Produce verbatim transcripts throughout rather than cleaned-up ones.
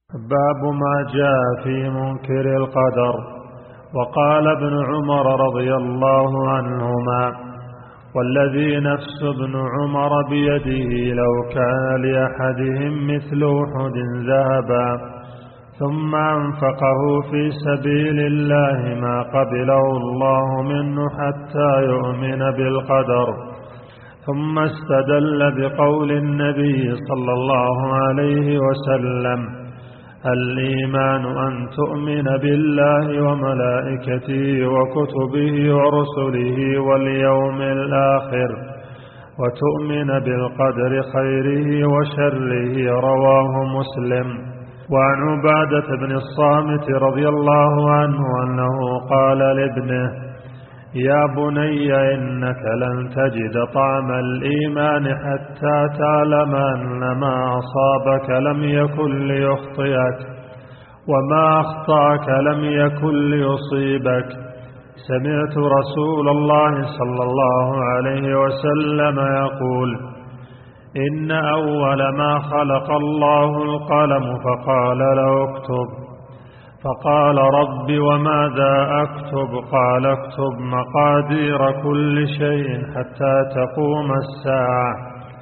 باب ما جاء في منكر القدر. وقال ابن عمر رضي الله عنهما: والذي نفس ابن عمر بيده لو كان لأحدهم مثل أحد ذهبا ثم أنفقه في سبيل الله ما قبله الله منه حتى يؤمن بالقدر. ثم استدل بقول النبي صلى الله عليه وسلم: الإيمان أن تؤمن بالله وملائكته وكتبه ورسله واليوم الآخر وتؤمن بالقدر خيره وشره. رواه مسلم. وعن عبادة بن الصامت رضي الله عنه أنه قال لابنه: يا بني إنك لن تجد طعم الإيمان حتى تعلم أن ما أصابك لم يكن ليخطئك وما أخطأك لم يكن ليصيبك. سمعت رسول الله صلى الله عليه وسلم يقول: إن أول ما خلق الله القلم فقال له اكتب، فقال: رب وماذا أكتب؟ قال: اكتب مقادير كل شيء حتى تقوم الساعة.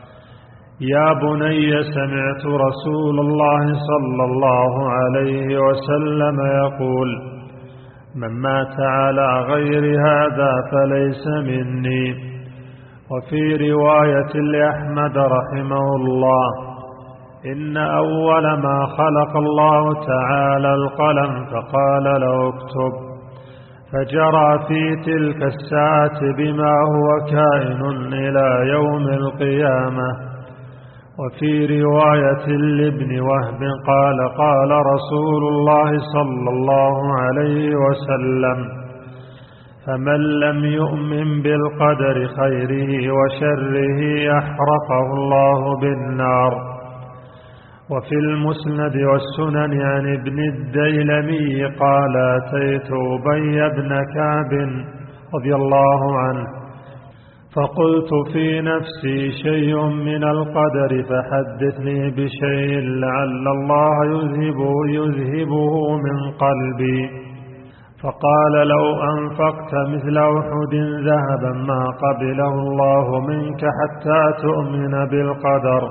يا بني سمعت رسول الله صلى الله عليه وسلم يقول: من مات على غير هذا فليس مني. وفي رواية لأحمد رحمه الله: إن أول ما خلق الله تعالى القلم فقال له اكتب، فجرى في تلك الساعة بما هو كائن إلى يوم القيامة. وفي رواية لابن وهب قال: قال رسول الله صلى الله عليه وسلم: فمن لم يؤمن بالقدر خيره وشره أحرقه الله بالنار. وفي المسند والسنن عن ابن الديلمي قال: أتيت أبي بن كعب رضي الله عنه فقلت في نفسي شيء من القدر فحدثني بشيء لعل الله يذهبه, يذهبه من قلبي. فقال: لو أنفقت مثل أحد ذهبا ما قبله الله منك حتى تؤمن بالقدر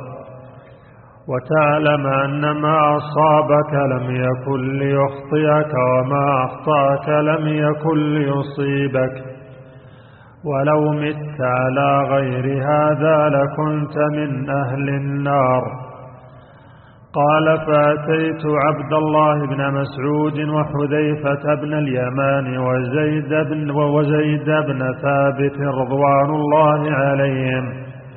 وتعلم أن ما أصابك لم يكن ليخطئك وما أخطأك لم يكن ليصيبك، ولو مت على غير هذا لكنت من أهل النار. قال: فأتيت عبد الله بن مسعود وحذيفة بن اليمان وزيد بن, وزيد بن ثابت رضوان الله عليهم،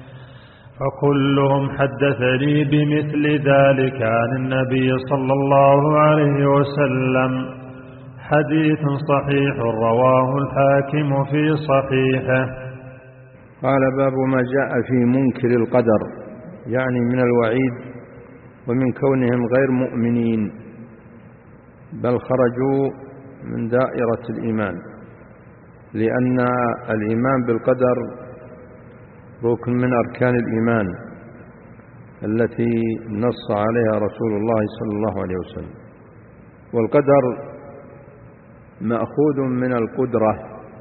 فكلهم حدثني بمثل ذلك عن النبي صلى الله عليه وسلم. حديث صحيح رواه الحاكم في صحيحه. قال: باب ما جاء في منكر القدر، يعني من الوعيد ومن كونهم غير مؤمنين بل خرجوا من دائرة الإيمان، لأن الإيمان بالقدر ركن من أركان الإيمان التي نص عليها رسول الله صلى الله عليه وسلم. والقدر مأخوذ من القدرة،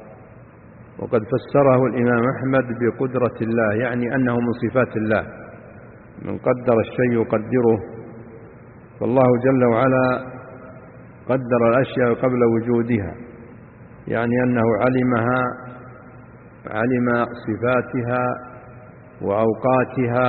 وقد فسره الإمام أحمد بقدرة الله، يعني أنه من صفات الله، من قدر الشيء يقدره. فالله جل وعلا قدر الأشياء قبل وجودها، يعني أنه علمها، علم صفاتها وأوقاتها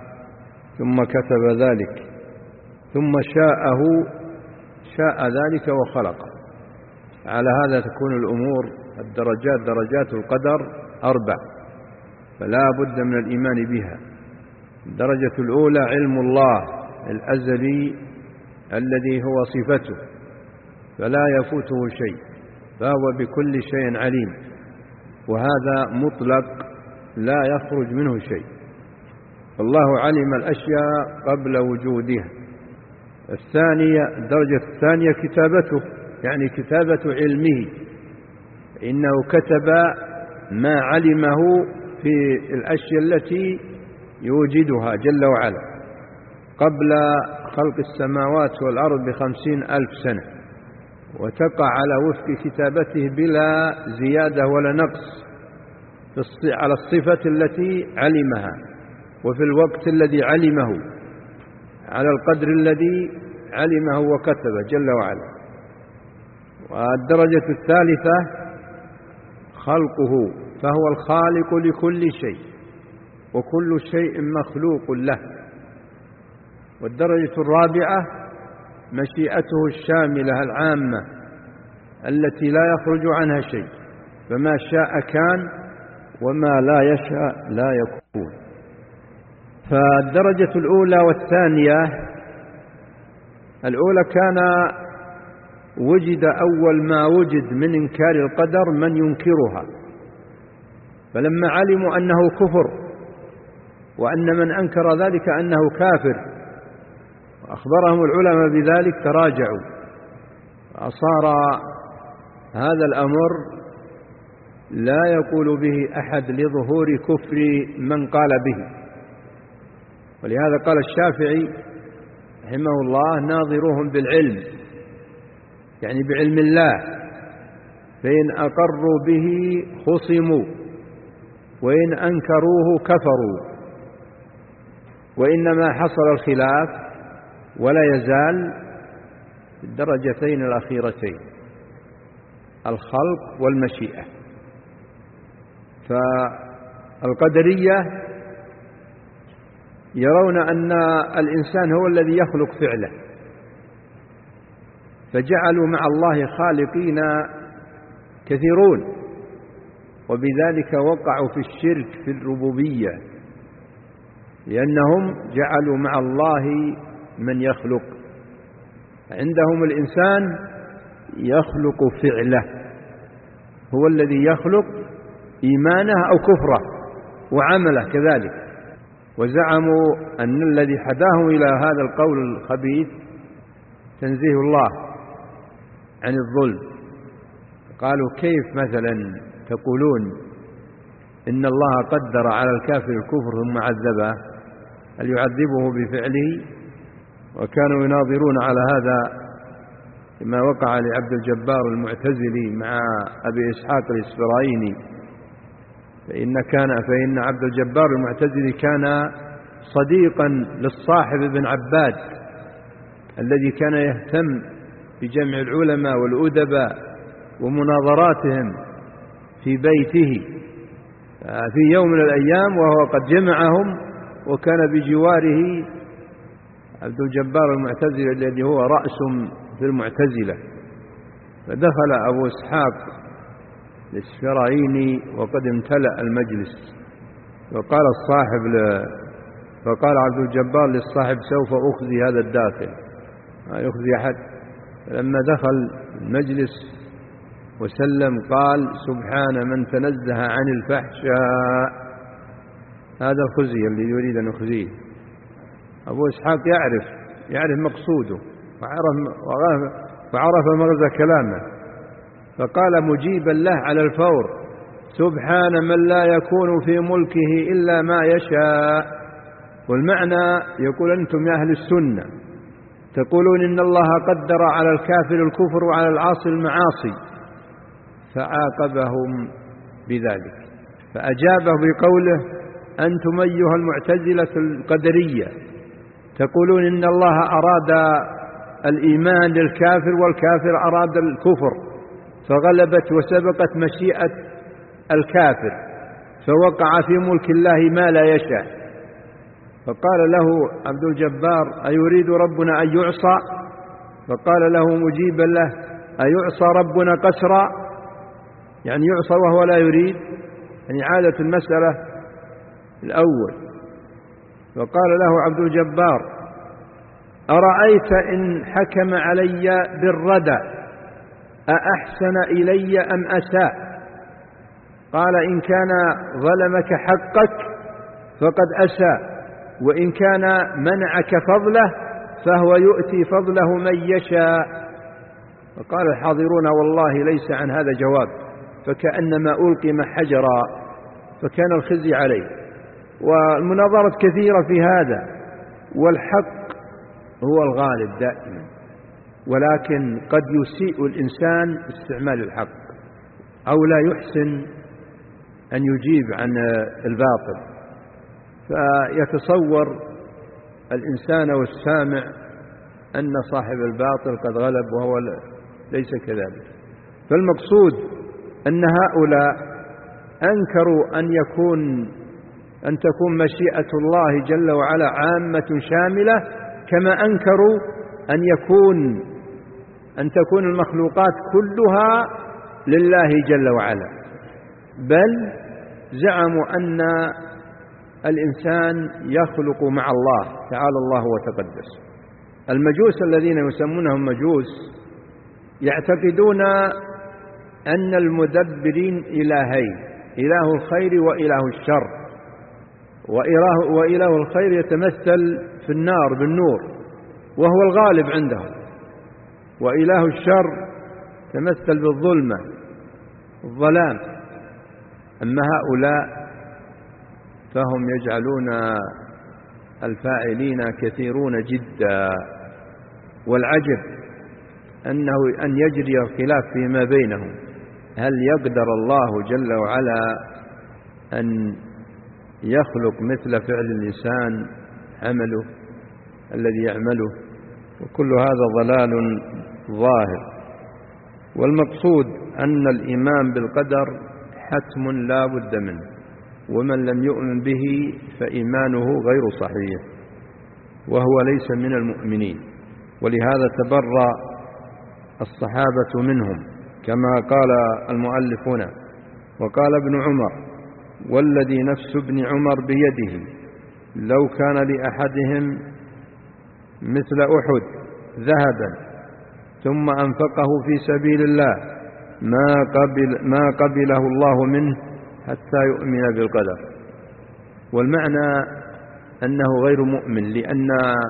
ثم كتب ذلك، ثم شاءه شاء ذلك وخلقه. على هذا تكون الأمور الدرجات درجات القدر أربع، فلا بد من الإيمان بها. الدرجة الأولى علم الله الأزلي الذي هو صفته، فلا يفوته شيء، فهو بكل شيء عليم، وهذا مطلق لا يخرج منه شيء. الله علم الأشياء قبل وجودها. الثانية الدرجة الثانية كتابته، يعني كتابة علمه، إنه كتب ما علمه في الأشياء التي يوجدها جل وعلا قبل خلق السماوات والأرض بخمسين ألف سنة، وتقع على وفق كتابته بلا زيادة ولا نقص على الصفة التي علمها وفي الوقت الذي علمه على القدر الذي علمه وكتبه جل وعلا. والدرجة الثالثة خلقه، فهو الخالق لكل شيء وكل شيء مخلوق له. والدرجة الرابعة مشيئته الشاملة العامة التي لا يخرج عنها شيء، فما شاء كان وما لا يشاء لا يكون. فالدرجة الأولى والثانية، الأولى كان وجد أول ما وجد من إنكار القدر من ينكرها، فلما علموا أنه كفر وأن من أنكر ذلك أنه كافر وأخبرهم العلماء بذلك تراجعوا، فصار هذا الأمر لا يقول به أحد لظهور كفر من قال به. ولهذا قال الشافعي رحمه الله: ناظروهم بالعلم، يعني بعلم الله، فإن أقروا به خصموا وإن أنكروه كفروا. وإنما حصل الخلاف ولا يزال في الدرجتين الأخيرتين، الخلق والمشيئة. فالقدرية يرون أن الإنسان هو الذي يخلق فعله، فجعلوا مع الله خالقين كثيرون، وبذلك وقعوا في الشرك في الربوبية، لأنهم جعلوا مع الله من يخلق. عندهم الإنسان يخلق فعله، هو الذي يخلق إيمانه أو كفره وعمله كذلك. وزعموا أن الذي حداهم إلى هذا القول الخبيث تنزيه الله عن الظلم. قالوا: كيف مثلا تقولون إن الله قدر على الكافر الكفر ثم عذبه؟ هل يعذبه بفعله؟ وكانوا يناظرون على هذا كما وقع لعبد الجبار المعتزلي مع أبي إسحاق الإسفرايني، فإن كان فإن عبد الجبار المعتزلي كان صديقا للصاحب ابن عباد الذي كان يهتم بجمع العلماء والأدباء ومناظراتهم في بيته. في يوم من الأيام وهو قد جمعهم وكان بجواره عبد الجبار المعتزلي الذي هو رأس في المعتزلة، فدخل أبو إسحاق الإسفرايني وقد امتلأ المجلس، وقال الصاحب ل... فقال عبد الجبار للصاحب: سوف أخزي هذا الداخل، ما يخزي أحد. لما دخل المجلس وسلم قال: سبحان من تنزه عن الفحشاء. هذا الخزي الذي يريد أن يخزيه. أبو إسحاق يعرف يعرف مقصوده وعرف, وعرف مغزى كلامه، فقال مجيبا له على الفور: سبحان من لا يكون في ملكه إلا ما يشاء. والمعنى يقول: أنتم يا أهل السنة تقولون إن الله قدر على الكافر الكفر وعلى العاصي المعاصي، فعاقبهم بذلك، فأجابه بقوله: أنتم أيها المعتزلة القدرية تقولون إن الله أراد الإيمان للكافر والكافر أراد الكفر، فغلبت وسبقت مشيئة الكافر، فوقع في ملك الله ما لا يشاء. فقال له عبد الجبار: أيريد ربنا أن يعصى؟ فقال له مجيبا له: أيعصى ربنا قسرا؟ يعني يعصى وهو لا يريد، يعني عادة المسألة الأول. فقال له عبد الجبار: أرأيت إن حكم علي بالردى أأحسن إلي أم أساء؟ قال: إن كان ظلمك حقك فقد أساء، وإن كان منعك فضله فهو يؤتي فضله من يشاء. فقال الحاضرون: والله ليس عن هذا جواب، فكأنما ألقم حجرا، فكان الخزي عليه. والمناظرة كثيرة في هذا، والحق هو الغالب دائما، ولكن قد يسيء الإنسان استعمال الحق أو لا يحسن أن يجيب عن الباطل، فيتصور الإنسان والسامع أن صاحب الباطل قد غلب وهو ليس كذلك. فالمقصود أن هؤلاء أنكروا أن يكون أن تكون مشيئة الله جل وعلا عامة شاملة، كما أنكروا أن يكون أن تكون المخلوقات كلها لله جل وعلا، بل زعموا أن الإنسان يخلق مع الله تعالى الله وتقدس. المجوس الذين يسمونهم مجوس يعتقدون أن المدبرين إلهين، إله الخير وإله الشر، وإله, وإله الخير يتمثل في النار بالنور وهو الغالب عندهم، وإله الشر يتمثل بالظلمة الظلام. أما هؤلاء فهم يجعلون الفاعلين كثيرون جدا، والعجب أنه أن يجري الخلاف فيما بينهم، هل يقدر الله جل وعلا أن يخلق مثل فعل الإنسان عمله الذي يعمله؟ وكل هذا ضلال ظاهر. والمقصود أن الإيمان بالقدر حتم لا بد منه، ومن لم يؤمن به فإيمانه غير صحيح وهو ليس من المؤمنين. ولهذا تبرأ الصحابة منهم كما قال المؤلف هنا. وقال ابن عمر: والذي نفس ابن عمر بيده لو كان لأحدهم مثل أحد ذهبا ثم أنفقه في سبيل الله ما قبل ما قبله الله منه حتى يؤمن بالقدر. والمعنى أنه غير مؤمن، لأن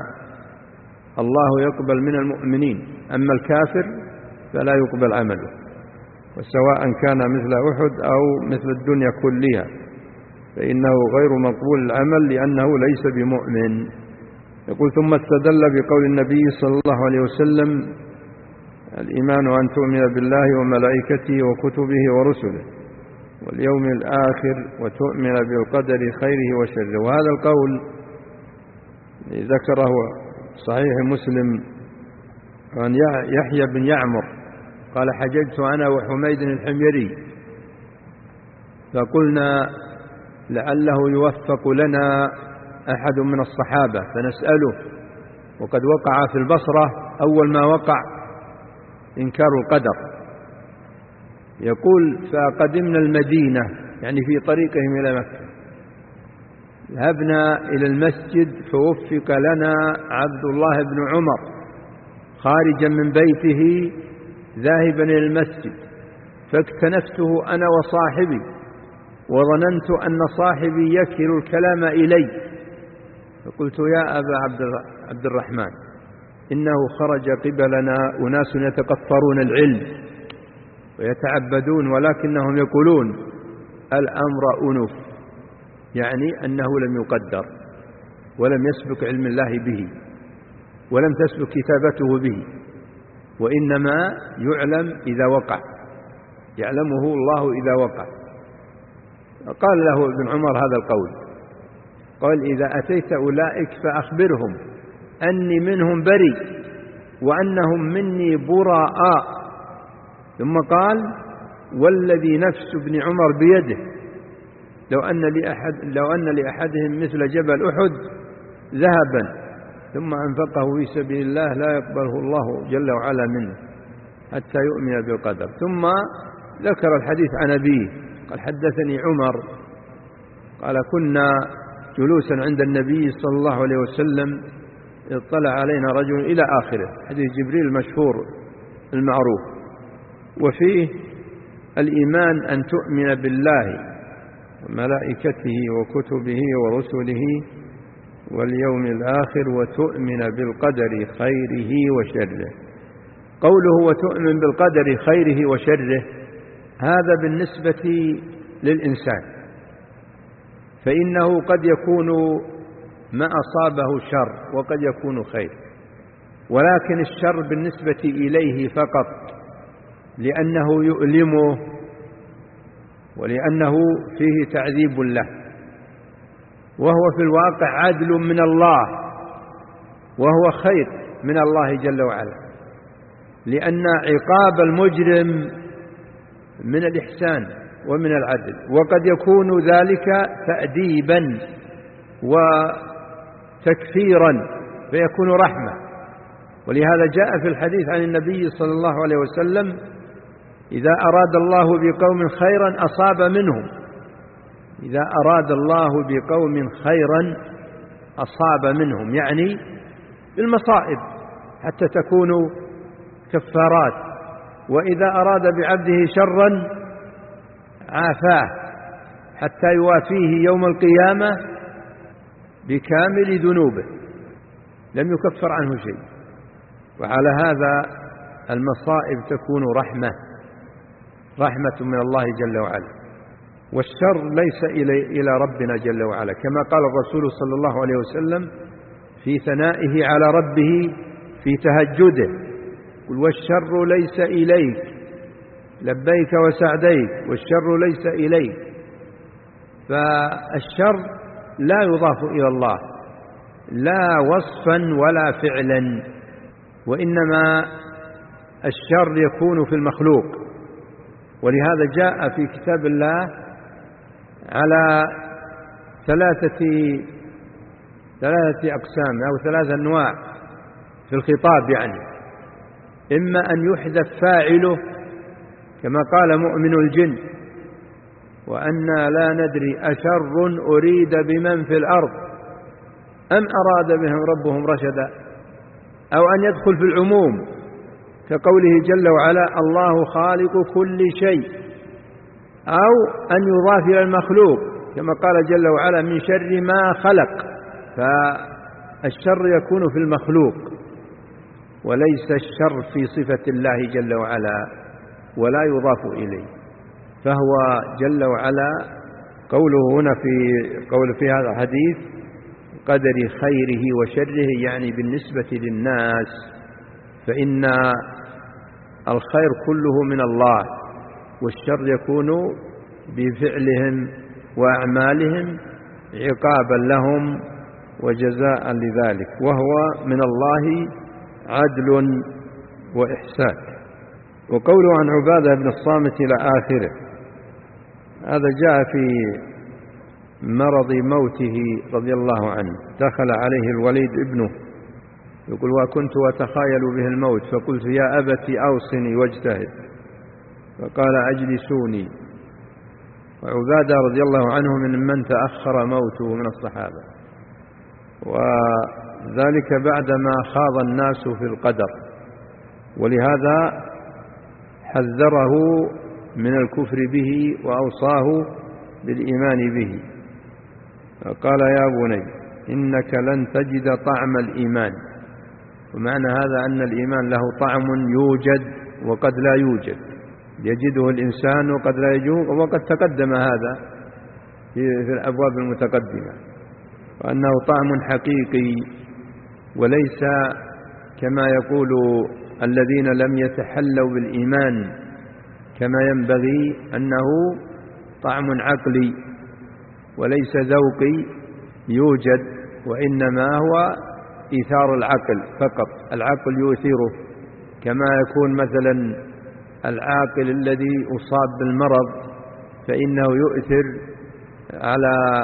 الله يقبل من المؤمنين، أما الكافر فلا يقبل عمله، وسواء كان مثل أحد أو مثل الدنيا كلها فإنه غير مقبول العمل لأنه ليس بمؤمن. يقول: ثم استدل بقول النبي صلى الله عليه وسلم: الإيمان أن تؤمن بالله وملائكته وكتبه ورسله واليوم الآخر وتؤمن بالقدر خيره وشره. وهذا القول ذكره صحيح مسلم عن يحيى بن يعمر قال: حججت أنا وحميد الحميري فقلنا لعله يوفق لنا أحد من الصحابة فنسأله، وقد وقع في البصرة أول ما وقع إنكار القدر. يقول: فقدمنا المدينة، يعني في طريقهم إلى مكة، ذهبنا إلى المسجد فوفق لنا عبد الله بن عمر خارجا من بيته ذاهبا إلى المسجد، فاكتنفته أنا وصاحبي وظننت أن صاحبي يكل الكلام إلي، فقلت: يا أبا عبد الرحمن، إنه خرج قبلنا أناس يتقطرون العلم ويتعبدون ولكنهم يقولون الأمر أنف، يعني أنه لم يقدر ولم يسبق علم الله به ولم تسبق كتابته به، وإنما يعلم إذا وقع، يعلمه الله إذا وقع. قال له ابن عمر هذا القول، قال: إذا أتيت أولئك فأخبرهم أني منهم بريء وأنهم مني براء. ثم قال: والذي نفس ابن عمر بيده لو أن لأحد لو أن لأحدهم مثل جبل أحد ذهبا ثم أنفقه في سبيل الله لا يقبله الله جل وعلا منه حتى يؤمن بالقدر. ثم ذكر الحديث عن أبيه قال: حدثني عمر قال: كنا جلوسا عند النبي صلى الله عليه وسلم اطلع علينا رجل إلى آخره، حديث جبريل المشهور المعروف. وفيه الإيمان أن تؤمن بالله وملائكته وكتبه ورسله واليوم الآخر وتؤمن بالقدر خيره وشره. قوله وتؤمن بالقدر خيره وشره هذا بالنسبة للإنسان، فإنه قد يكون ما أصابه شر وقد يكون خير، ولكن الشر بالنسبة إليه فقط، لأنه يؤلمه ولأنه فيه تعذيب له، وهو في الواقع عدل من الله، وهو خير من الله جل وعلا، لأن عقاب المجرم من الإحسان ومن العدل، وقد يكون ذلك تأديبا وتكفيرا فيكون رحمة. ولهذا جاء في الحديث عن النبي صلى الله عليه وسلم: إذا أراد الله بقوم خيرا أصاب منهم، إذا أراد الله بقوم خيرا أصاب منهم، يعني بالمصائب حتى تكون كفارات، وإذا أراد بعبده شرا عافاه حتى يوافيه يوم القيامة بكامل ذنوبه، لم يكفر عنه شيء. وعلى هذا المصائب تكون رحمة رحمة من الله جل وعلا، والشر ليس إلى ربنا جل وعلا، كما قال الرسول صلى الله عليه وسلم في ثنائه على ربه في تهجده: قل والشر ليس إليك، لبيك وسعديك، والشر ليس إليك. فالشر لا يضاف إلى الله لا وصفا ولا فعلا، وإنما الشر يكون في المخلوق. ولهذا جاء في كتاب الله على ثلاثة ثلاثة أقسام أو ثلاثة أنواع في الخطاب، يعني إما أن يحذف فاعله كما قال مؤمن الجن: وأنا لا ندري أشر أريد بمن في الأرض أم أراد بهم ربهم رشدا، أو أن يدخل في العموم كقوله جل وعلا: الله خالق كل شيء، أو أن يضاف إلى المخلوق كما قال جل وعلا: من شر ما خلق. فالشر يكون في المخلوق وليس الشر في صفة الله جل وعلا ولا يضاف إليه. فهو جل وعلا قوله هنا في قول في هذا الحديث: قدر خيره وشره، يعني بالنسبة للناس فإن الخير كله من الله، والشر يكون بفعلهم وأعمالهم عقابا لهم وجزاء لذلك، وهو من الله عدل وإحسان. وقوله عن عبادة بن الصامت إلى آخره، هذا جاء في مرض موته رضي الله عنه، دخل عليه الوليد ابنه يقول: وكنت أتخايل به الموت، فقلت: يا أبت أوصني واجتهد، فقال: أجلسوني. وعبادة رضي الله عنه من من تأخر موته من الصحابة، وذلك بعدما خاض الناس في القدر، ولهذا حذره من الكفر به وأوصاه بالإيمان به، فقال: يا بني إنك لن تجد طعم الإيمان. ومعنى هذا أن الإيمان له طعم يوجد وقد لا يوجد، يجده الإنسان وقد لا يجوه، وقد تقدم هذا في الأبواب المتقدمة، وأنه طعم حقيقي وليس كما يقول الذين لم يتحلوا بالإيمان كما ينبغي، أنه طعم عقلي وليس ذوقي يوجد، وإنما هو إيثار العقل فقط، العقل يؤثره، كما يكون مثلا العاقل الذي أصاب بالمرض فإنه يؤثر على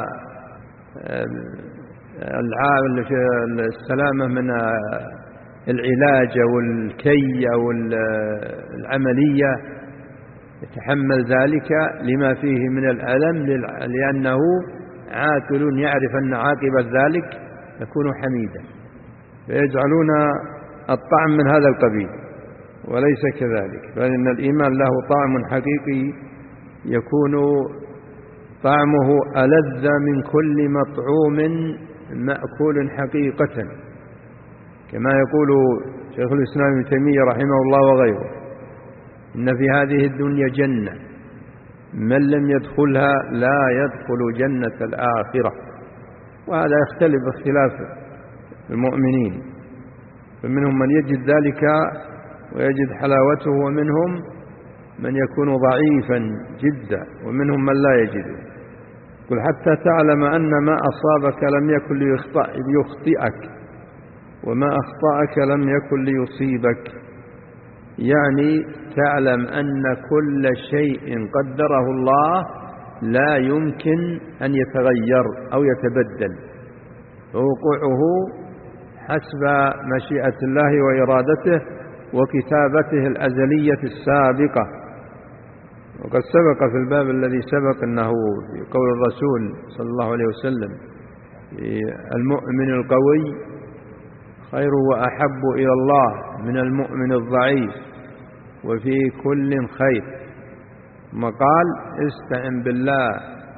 السلامة من العلاج أو الكي أو العملية، يتحمل ذلك لما فيه من الألم لأنه عاقل يعرف أن عاقبة ذلك يكون حميدا، فيجعلون الطعم من هذا القبيل، وليس كذلك، فإن الإيمان له طعم حقيقي يكون طعمه ألذ من كل مطعوم مأكول حقيقة، كما يقول شيخ الإسلام ابن تيمية رحمه الله وغيره: إن في هذه الدنيا جنة من لم يدخلها لا يدخل جنة الآخرة. وهذا يختلف باختلاف المؤمنين، فمنهم من يجد ذلك ويجد حلاوته، ومنهم من يكون ضعيفا جدا، ومنهم من لا يجده. قل حتى تعلم أن ما أصابك لم يكن ليخطئك وما أخطأك لم يكن ليصيبك، يعني تعلم أن كل شيء قدره الله لا يمكن أن يتغير أو يتبدل، ووقوعه حسب مشيئة الله وإرادته وكتابته الأزلية السابقة. وقد سبق في الباب الذي سبق أنه في قول الرسول صلى الله عليه وسلم: المؤمن القوي خير وأحب إلى الله من المؤمن الضعيف، وفي كل خير. ثم قال: استعن بالله،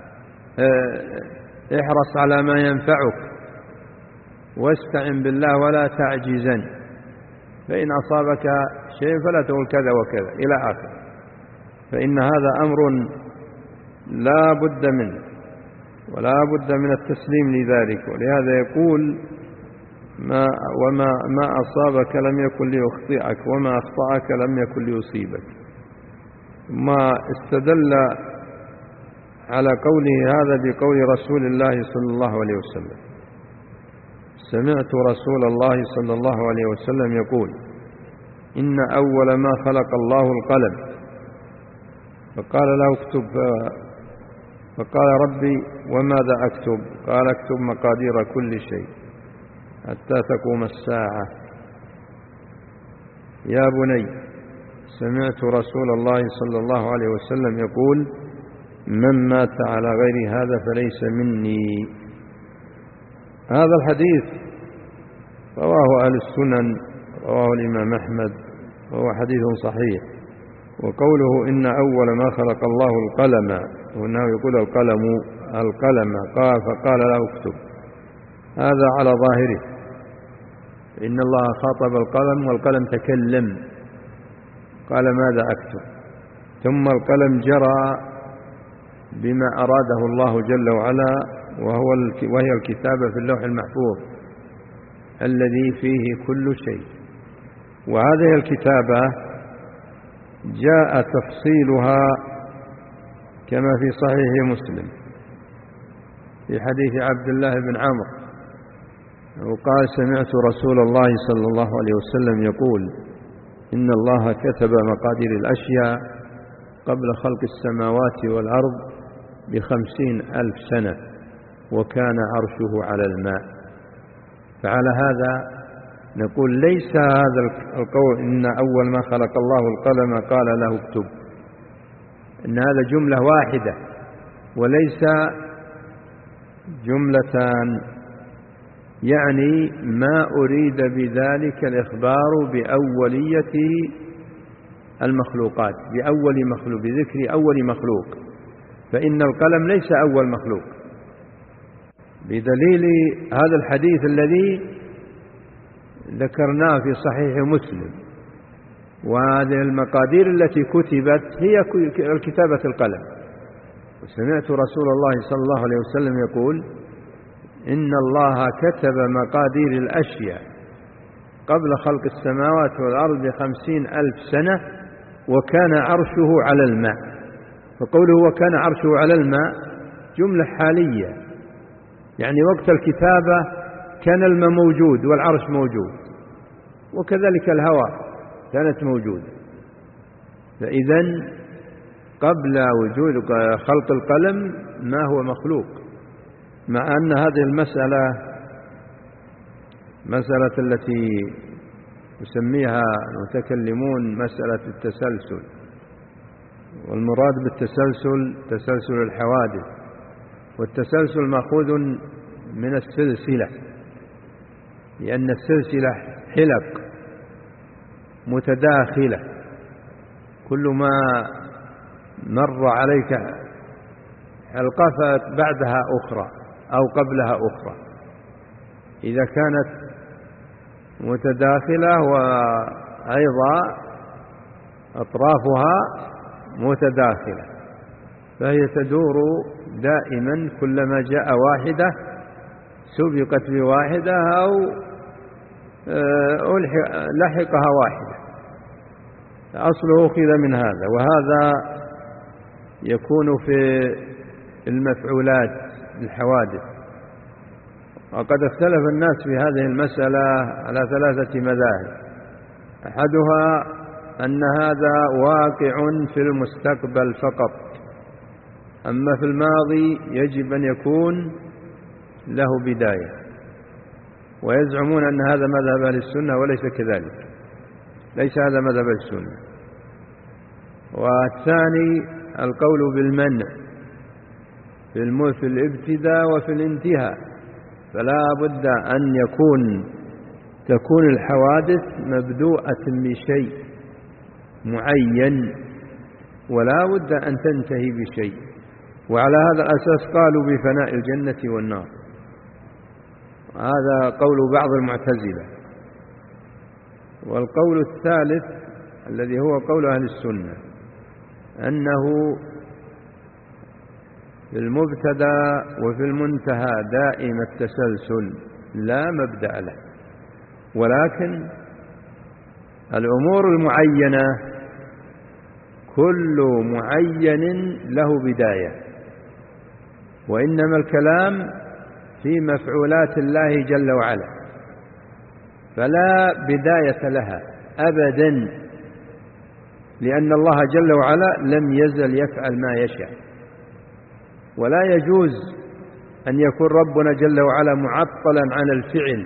احرص على ما ينفعك، واستعن بالله ولا تعجزن، فإن أصابك شيء فلا تقول كذا وكذا إلى آخر، فإن هذا أمر لا بد منه ولا بد من التسليم لذلك. ولهذا يقول: ما وما ما أصابك لم يكن ليخطئك وما أخطأك لم يكن ليصيبك. ما استدل على قوله هذا بقول رسول الله صلى الله عليه وسلم: سمعت رسول الله صلى الله عليه وسلم يقول: إن أول ما خلق الله القلم، فقال له: اكتب. فقال: ربي وماذا أكتب؟ قال: اكتب مقادير كل شيء حتى تقوم الساعة. يا بني، سمعت رسول الله صلى الله عليه وسلم يقول: من مات على غير هذا فليس مني. هذا الحديث رواه أهل السنن، رواه الإمام أحمد، وهو حديث صحيح. وقوله إن أول ما خلق الله القلم، وأنه يقول القلم القلم قال فقال له اكتب، هذا على ظاهره، إن الله خاطب القلم والقلم تكلم، قال ماذا أكتب؟ ثم القلم جرى بما أراده الله جل وعلا، وهو وهي الكتابة في اللوح المحفوظ الذي فيه كل شيء. وهذه الكتابة جاء تفصيلها كما في صحيح مسلم في حديث عبد الله بن عمرو، وقال: سمعت رسول الله صلى الله عليه وسلم يقول: إن الله كتب مقادير الأشياء قبل خلق السماوات والأرض بخمسين ألف سنة، وكان عرشه على الماء. فعلى هذا نقول ليس هذا القول إن أول ما خلق الله القلم قال له اكتب، إن هذا جملة واحدة وليس جملتان، يعني ما أريد بذلك الإخبار بأولية المخلوقات، بأول مخلوق، بذكر أول مخلوق، فإن القلم ليس أول مخلوق، بدليل هذا الحديث الذي ذكرناه في صحيح مسلم. وهذه المقادير التي كتبت هي الكتابة القلم. وسمعت رسول الله صلى الله عليه وسلم يقول: إن الله كتب مقادير الأشياء قبل خلق السماوات والأرض بخمسين ألف سنة، وكان عرشه على الماء. فقوله وكان عرشه على الماء جملة حالية، يعني وقت الكتابة كان الماء موجود والعرش موجود، وكذلك الهواء كانت موجودة. فإذن قبل وجود خلق القلم ما هو مخلوق، مع أن هذه المسألة مسألة التي يسميها المتكلمون مسألة التسلسل، والمراد بالتسلسل تسلسل الحوادث، والتسلسل مأخوذ من السلسلة، لأن السلسلة حلق متداخلة، كل ما مر عليك حلقة فبعدها أخرى أو قبلها أخرى. إذا كانت متداخلة وأيضا أطرافها متداخلة فهي تدور دائما، كلما جاء واحدة سبقت بواحدة أو لحقها واحدة، أصله أخذ من هذا. وهذا يكون في المفعولات الحوادث. وقد اختلف الناس في هذه المسألة على ثلاثة مذاهب. أحدها أن هذا واقع في المستقبل فقط، أما في الماضي يجب أن يكون له بداية، ويزعمون أن هذا مذهب أهل السنة وليس كذلك، ليس هذا مذهب أهل السنة. والثاني القول بالمنع في الابتداء وفي الانتهاء، فلا بد أن يكون تكون الحوادث مبدوءة بشيء معين، ولا بد أن تنتهي بشيء. وعلى هذا الأساس قالوا بفناء الجنة والنار. هذا قول بعض المعتزلة. والقول الثالث الذي هو قول أهل السنة أنه في المبتدأ وفي المنتهى دائم التسلسل لا مبدأ له، ولكن الأمور المعينة كل معين له بداية، وإنما الكلام في مفعولات الله جل وعلا، فلا بداية لها أبدا، لأن الله جل وعلا لم يزل يفعل ما يشاء. ولا يجوز أن يكون ربنا جل وعلا معطلا عن الفعل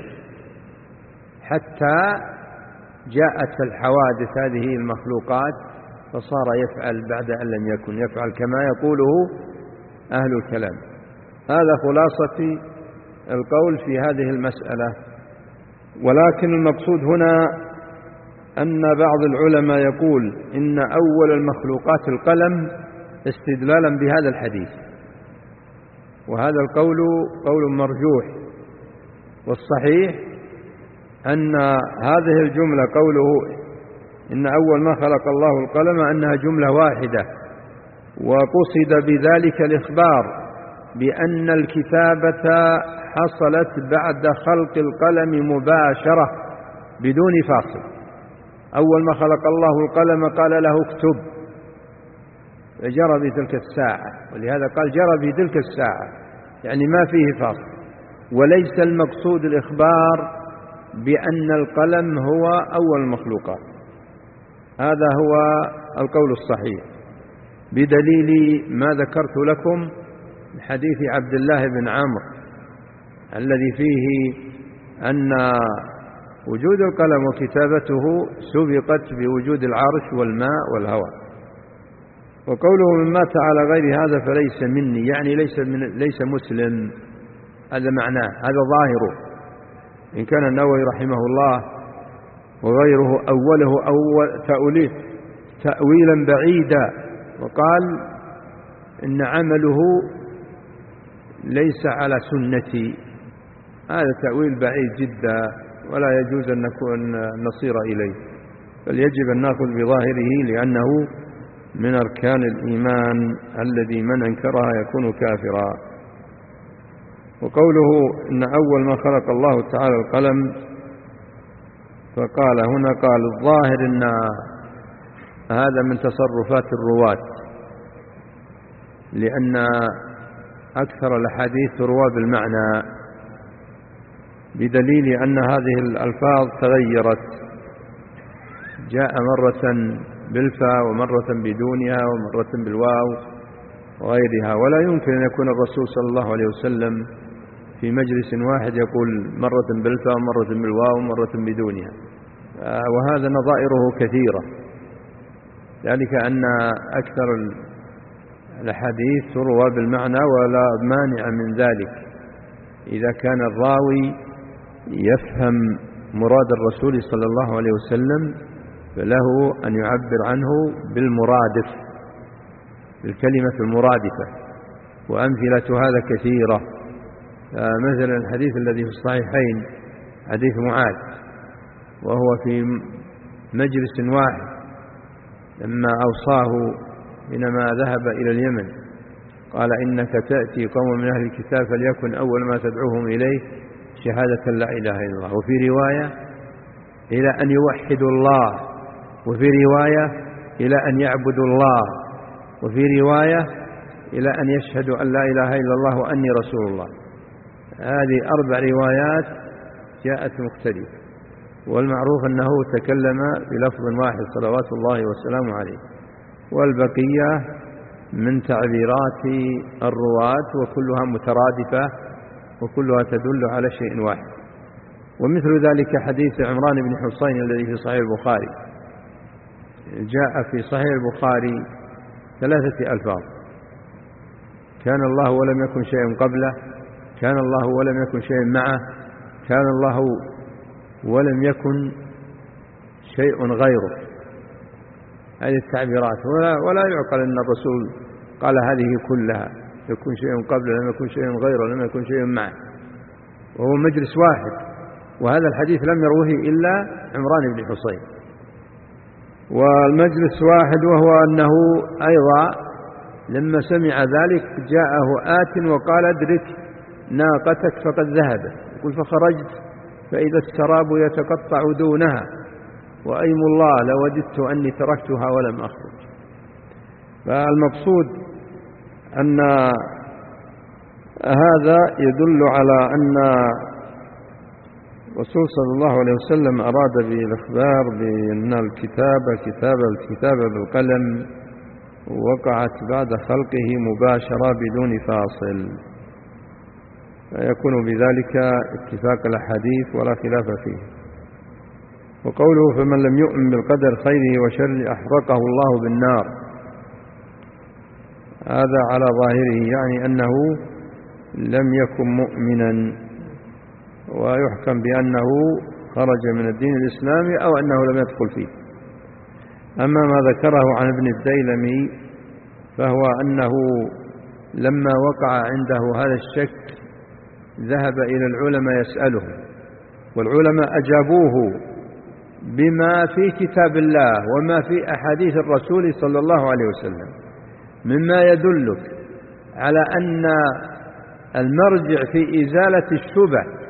حتى جاءت الحوادث هذه المخلوقات فصار يفعل بعد أن لم يكن يفعل كما يقوله أهل الكلام. هذا خلاصة القول في هذه المسألة. ولكن المقصود هنا أن بعض العلماء يقول إن أول المخلوقات القلم استدلالا بهذا الحديث، وهذا القول قول مرجوح. والصحيح أن هذه الجملة قوله إن أول ما خلق الله القلم أنها جملة واحدة، وقصد بذلك الإخبار بأن الكتابة حصلت بعد خلق القلم مباشرة بدون فاصل. أول ما خلق الله القلم قال له اكتب، فجرى في تلك الساعة، ولهذا قال جرى في تلك الساعة، يعني ما فيه فاصل. وليس المقصود الإخبار بأن القلم هو أول المخلوقات. هذا هو القول الصحيح بدليل ما ذكرت لكم من حديث عبد الله بن عمرو الذي فيه أن وجود القلم وكتابته سبقت بوجود العرش والماء والهواء. وقوله من مات على غير هذا فليس مني، يعني ليس, من ليس مسلم، هذا معناه، هذا ظاهره. إن كان النووي رحمه الله وغيره أوله أول تأويله تأويلا بعيدا، وقال إن عمله ليس على سنتي، هذا تأويل بعيد جدا ولا يجوز أن نكون نصير إليه، بل يجب أن نأخذ بظاهره لأنه من أركان الإيمان الذي من أنكرها يكون كافرا. وقوله إن أول ما خلق الله تعالى القلم، فقال هنا قال الظاهر إن هذا من تصرفات الرواة، لأن أكثر الأحاديث تروى بالمعنى، بدليل أن هذه الألفاظ تغيرت، جاء مرة بالفاء ومرة بدونها ومرة بالواو وغيرها. ولا يمكن أن يكون الرسول صلى الله عليه وسلم في مجلس واحد يقول مرة بالفاء ومرة بالواو ومرة بدونها، وهذا نظائره كثيرة. ذلك أن أكثر الأحاديث تروى بالمعنى ولا مانع من ذلك إذا كان الراوي يفهم مراد الرسول صلى الله عليه وسلم، فله أن يعبر عنه بالمرادف، بالكلمة المرادفة. وأمثلة هذا كثيرة، مثلا الحديث الذي في الصحيحين حديث معاذ، وهو في مجلس واحد لما أوصاه حينما ذهب إلى اليمن قال إنك تأتي قوم من أهل الكتاب فليكن أول ما تدعوهم إليه شهادة لا إله إلا الله، وفي رواية إلى أن يوحدوا الله، وفي رواية إلى أن يعبدوا الله، وفي رواية إلى أن يشهدوا أن لا إله إلا الله وأني رسول الله. هذه أربع روايات جاءت مختلفة، والمعروف أنه تكلم بلفظ واحد صلوات الله وسلامه عليه، والبقية من تعبيرات الرواة وكلها مترادفة وكلها تدل على شيء واحد. ومثل ذلك حديث عمران بن حصين الذي في صحيح البخاري، جاء في صحيح البخاري ثلاثة ألفاظ: كان الله ولم يكن شيء قبله، كان الله ولم يكن شيء معه، كان الله ولم يكن شيء غيره. هذه التعبيرات، ولا, ولا يعقل أن الرسول قال هذه كلها، يكون شيء قبله، لم يكن شيء غيره، لم يكن شيء معه، وهو مجلس واحد. وهذا الحديث لم يروه إلا عمران بن حصين، والمجلس واحد، وهو أنه أيضا لما سمع ذلك جاءه آت وقال ادرك ناقتك فقد ذهبت، يقول فخرجت فإذا السراب يتقطع دونها وأيم الله لوددت أني تركتها ولم أخرج. فالمقصود أن هذا يدل على أن الرسول صلى الله عليه وسلم أراد بالإخبار بأن الكتابة كتاب الكتابة بالقلم وقعت بعد خلقه مباشرة بدون فاصل، فيكون بذلك اتفاق الأحاديث ولا خلاف فيه. وقوله فمن لم يؤمن بالقدر خيره وشره أحرقه الله بالنار، هذا على ظاهره يعني أنه لم يكن مؤمنا ويحكم بأنه خرج من الدين الإسلامي أو أنه لم يدخل فيه. أما ما ذكره عن ابن الديلمي فهو أنه لما وقع عنده هذا الشك ذهب إلى العلماء يسألهم، والعلماء أجابوه بما في كتاب الله وما في أحاديث الرسول صلى الله عليه وسلم، مما يدلك على أن المرجع في إزالة الشبه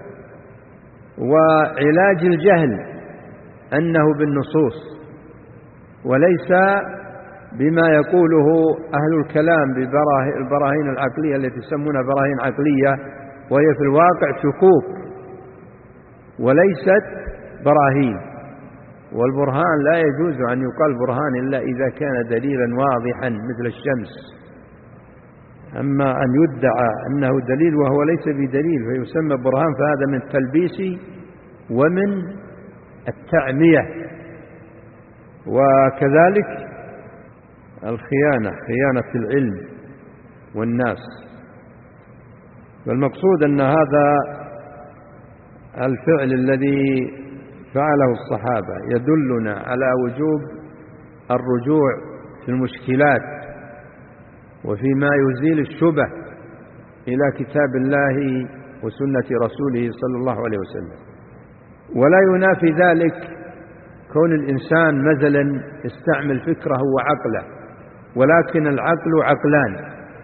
وعلاج الجهل أنه بالنصوص وليس بما يقوله أهل الكلام بالبراهين العقلية التي يسمونها براهين عقلية، وهي في الواقع شكوك وليست براهين. والبرهان لا يجوز أن يقال برهان إلا إذا كان دليلا واضحا مثل الشمس. أما أن يدعى أنه دليل وهو ليس بدليل فيسمى برهان، فهذا من التلبيس ومن التعمية، وكذلك الخيانة، خيانة العلم والناس. فالمقصود أن هذا الفعل الذي فعله الصحابة يدلنا على وجوب الرجوع في المشكلات وفيما يزيل الشبه إلى كتاب الله وسنة رسوله صلى الله عليه وسلم. ولا ينافي ذلك كون الإنسان مثلا يستعمل فكره وعقله، ولكن العقل عقلان: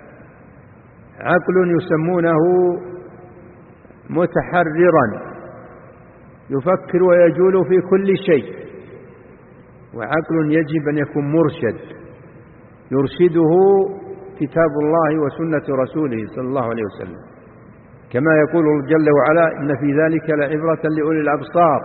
عقل يسمونه متحررا يفكر ويجول في كل شيء، وعقل يجب أن يكون مرشد يرشده كتاب الله وسنة رسوله صلى الله عليه وسلم، كما يقول جل وعلا: إن في ذلك لعبرة لأولي الأبصار،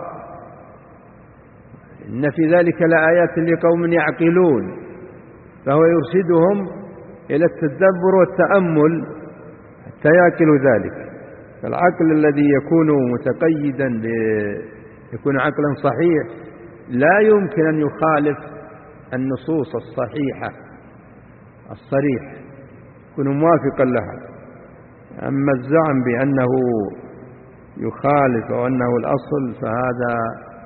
إن في ذلك لآيات لقوم يعقلون. فهو يرشدهم إلى التدبر والتأمل حتى يعقلوا ذلك. فالعقل الذي يكون متقيدا يكون عقلا صحيح لا يمكن أن يخالف النصوص الصحيحة الصريح، يكون موافقا لها. أما الزعم بأنه يخالف وأنه الأصل فهذا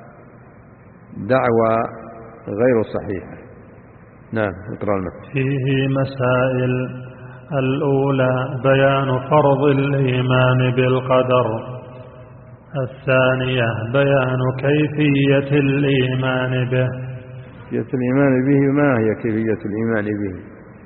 دعوة غير صحيحة. نعم، اقرأ المثل. فيه مسائل: الأولى بيان فرض الإيمان بالقدر، الثانية بيان كيفية الإيمان به. كيفية الإيمان به، ما هي كيفية الإيمان به؟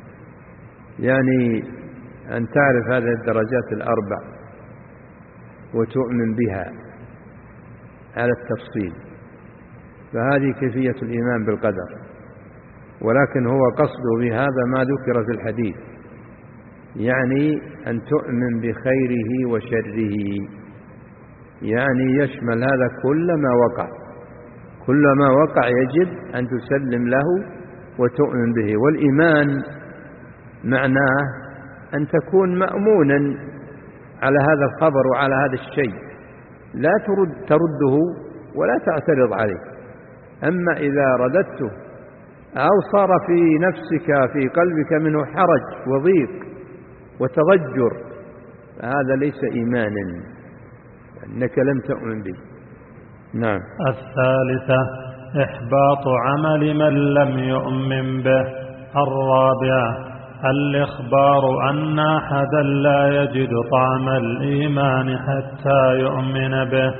يعني أن تعرف هذه الدرجات الأربع وتؤمن بها على التفصيل، فهذه كيفية الإيمان بالقدر. ولكن هو قصده بهذا ما ذكر في الحديث، يعني أن تؤمن بخيره وشره، يعني يشمل هذا كل ما وقع، كل ما وقع يجب أن تسلم له وتؤمن به. والإيمان معناه أن تكون مأمونا على هذا الخبر وعلى هذا الشيء، لا ترد ترده ولا تعترض عليه. أما إذا رددته أو صار في نفسك في قلبك منه حرج وضيق وتضجر، فهذا ليس إيمانا، أنك لم تؤمن به. نعم. الثالثة إحباط عمل من لم يؤمن به. الرابعة الإخبار أن أحدا لا يجد طعم الإيمان حتى يؤمن به.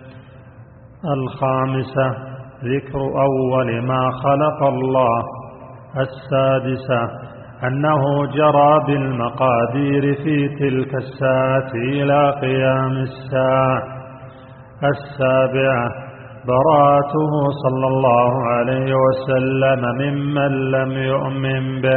الخامسة ذكر أول ما خلق الله. السادسة أنه جرى بالمقادير في تلك الساعة إلى قيام الساعة. السابعة براءته صلى الله عليه وسلم ممن لم يؤمن به.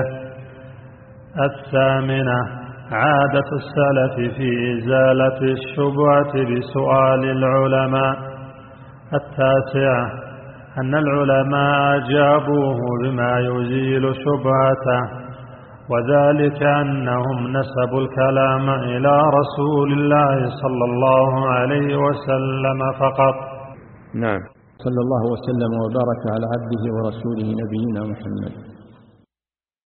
الثامنة عادة السلف في إزالة الشبهة بسؤال العلماء. التاسعة أن العلماء أجابوه بما يزيل شبهته، وذلك أنهم نسبوا الكلام إلى رسول الله صلى الله عليه وسلم فقط. نعم. صلى الله وسلم وبارك على عبده ورسوله نبينا محمد